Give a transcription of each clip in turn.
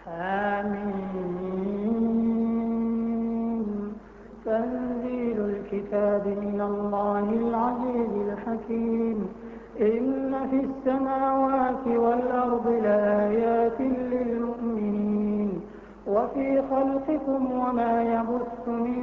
آمين. تنزيل الكتاب من الله العزيز الحكيم. إن في السماوات والأرض لآيات للمؤمنين وفي خلقكم وما يبث من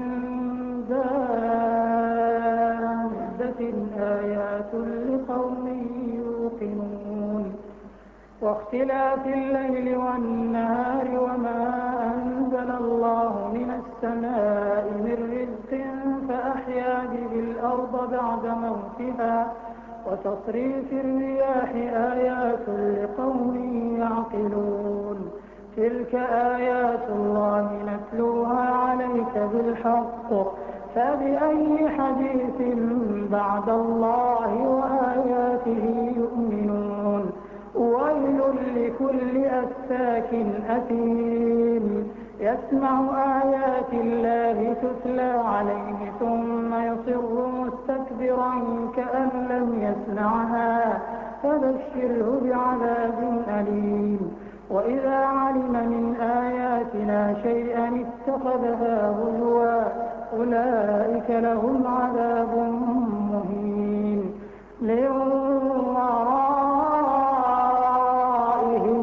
دابة آيات لقوم يوقنون. واختلاف الليل والنهار وما أنزل الله من السماء من رزق فأحيا به الأرض بعد موتها وتصريف الرياح آيات لقوم يعقلون. تلك آيات الله نتلوها عليك بالحق فبأي حديث بعد الله وآياته يؤمنون. ويل لكل أفاك أثيم يسمع آيات الله تتلى عليه ثم يصر مستكبرا كأن لم يسمعها فبشره بعذاب أليم. وإذا علم من آياتنا شيئا اتخذها هزوا أولئك لهم عذاب مهين. من ورائهم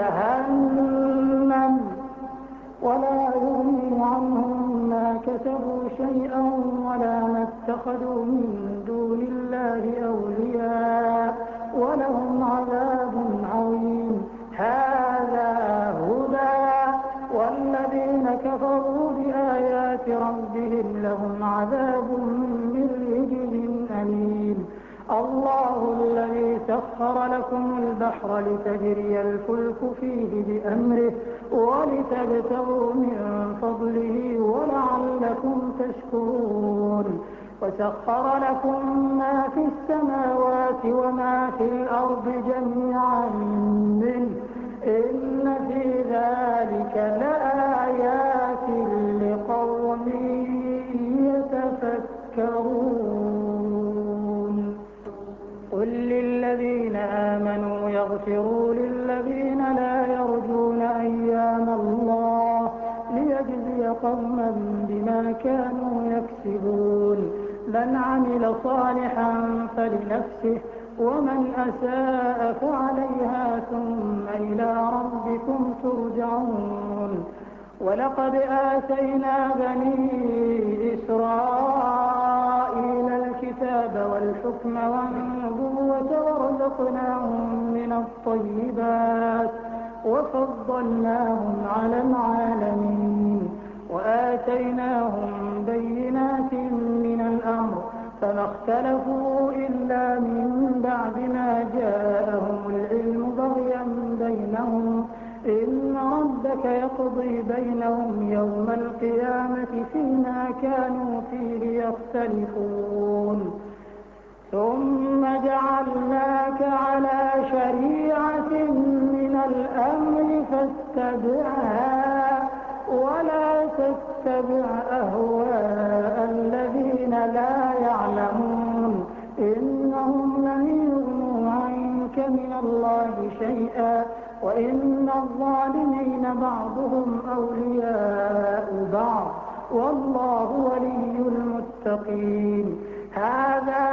جهنم ولا يغني عنهم ما كسبوا شيئا ولا ما اتخذوا من دون الله أولياء ولهم عذاب عظيم. هذا هدى والذين كفروا بآيات ربهم لهم عذاب من رجز أليم. الله الذي سخر لكم البحر لتجري الفلك فيه بأمره ولتبتغوا من فضله ولعلكم تشكرون. وسخر لكم ما في السماوات وما في الأرض جميعا منه إن في ذلك لآيات لقوم يتفكرون. قل للذين آمنوا يغفروا للذين لا يرجون أيام الله ليجزي قوما بما كانوا يكسبون. من عمل صالحا فلنفسه ومن أساء فعليها ثم إلى ربكم ترجعون. ولقد آتينا بني إسرائيل الكتاب والحكم والنبوة ورزقناهم من الطيبات وفضلناهم على العالمين وآتيناهم بينات من الأمر فما اختلفوا إلا من بعد ما جاءهم العلم بغيا بينهم إن ربك يقضي بينهم يوم القيامة فيما كانوا فيه يختلفون. ثم جعلناك على شريعة من الأمر فاتبعها ولا تتبع أهواء الذين لا يعلمون إنهم لن يغنوا عنك من الله شيئا وإن الظالمين بعضهم أولياء بعض والله ولي المتقين. هذا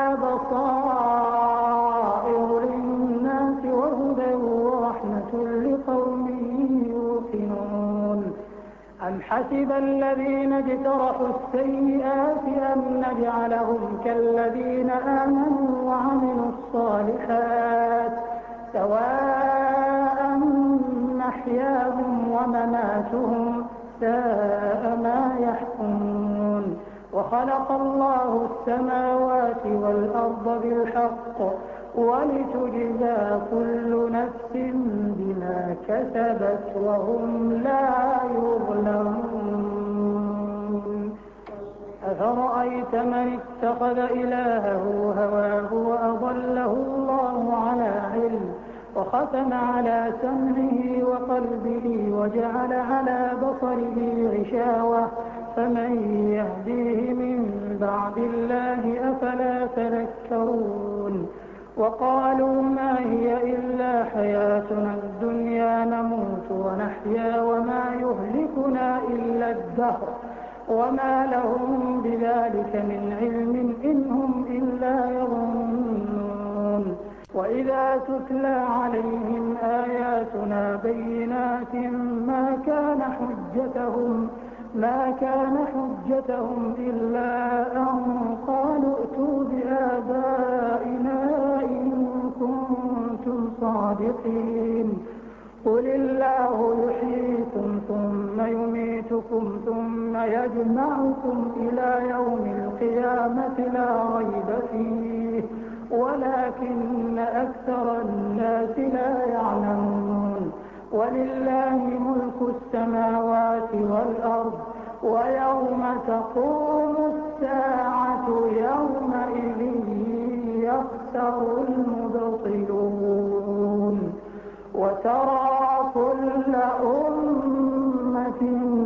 بصائر للناس وهدى ورحمة لقوم يوقنون. أم حسب الذين اجترحوا السيئات أن نجعلهم كالذين آمنوا وعملوا الصالحات سواء محياهم ومماتهم ساء ما يحكمون. وخلق الله السماوات والأرض بالحق ولتجزى كل نفس بما كسبت وهم لا يظلمون. أفرأيت من اتخذ إلهه هواه وأضله الله على علم وختم على سمعه وقلبه وجعل على بصره غشاوة فمن يهديه من بعد الله أفلا تذكرون. وقالوا ما هي إلا حياتنا الدنيا نموت ونحيا وما يهلكنا إلا الدهر وما لهم بذلك من علم إن هم إلا يظنون. وإذا تتلى عليهم آياتنا بينات ما كان حجتهم إلا أن قالوا ائتوا بآبائنا إن كنتم صادقين. قل الله يحييكم ثم يميتكم ثم يجمعكم إلى يوم القيامة لا ريب فيه ولكن أكثر الناس لا يعلمون. ولله ملك السماوات والأرض ويوم تقوم الساعة يومئذ يخسر المبطلون. وترى كل أمة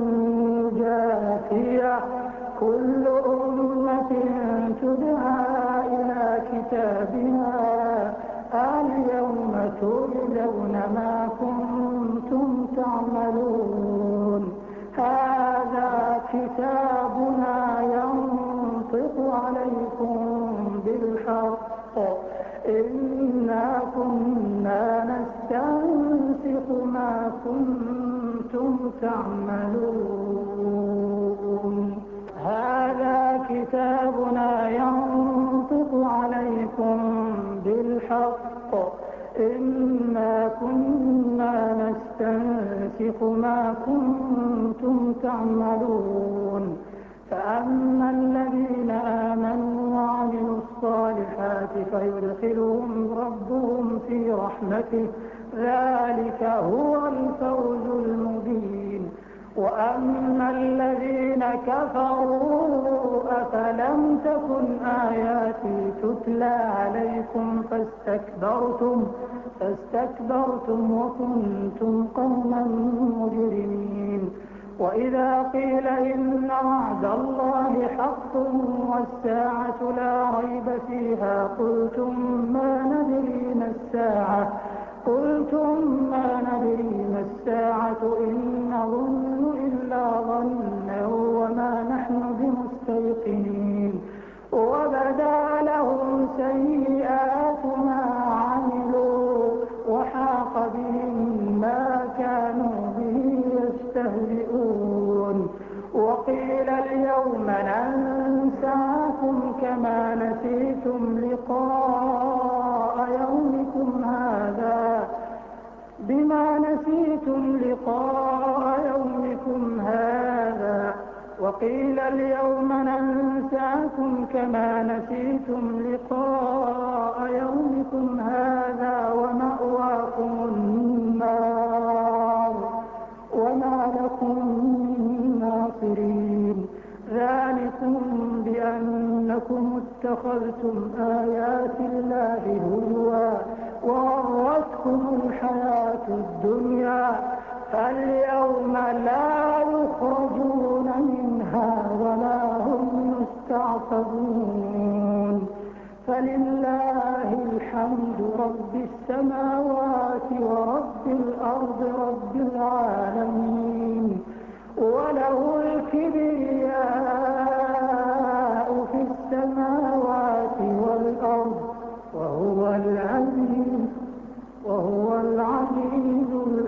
جاثية كل أمة تدعى إلى كتابها اليوم تجزون ما كنتم تعملون. هذا كتابنا ينطق عليكم بالحق إنا كنا نستنسخ ما كنتم تعملون. هذا كتابنا ينطق عليكم بالحق إنا كنا نستنسخ ما كنتم تعملون. فأما الذين آمنوا وعملوا الصالحات فيدخلهم ربهم في رحمته ذلك هو الفوز المبين. وأما الذين كفروا أفلم تكن آياتي تتلى عليكم فاستكبرتم وكنتم قوما مجرمين. وإذا قيل إن وعد الله حق والساعة لا ريب فيها قلتم ما ندري ما الساعة إن نظن إلا ظنا وما نحن بمستيقنين. وبدا لهم سيئات ما عملوا وحاق بهم ما كانوا به يستهزئون. وقيل اليوم ننساكم كما نسيتم لقاء يومكم هذا وقيل اليوم ننساكم كما نسيتم لقاء يومكم هذا ومأواكم النار وما لكم من ناصرين. ذلكم بأنكم اتخذتم آيات الله هزوا وغرتكم الحياة الدنيا فاليوم لا يخرجون منها ولا هم يستعتبون. فلله الحمد رب السماوات ورب الأرض رب العالمين وله الكبرياء في السماوات والأرض وهو العزيز الحكيم.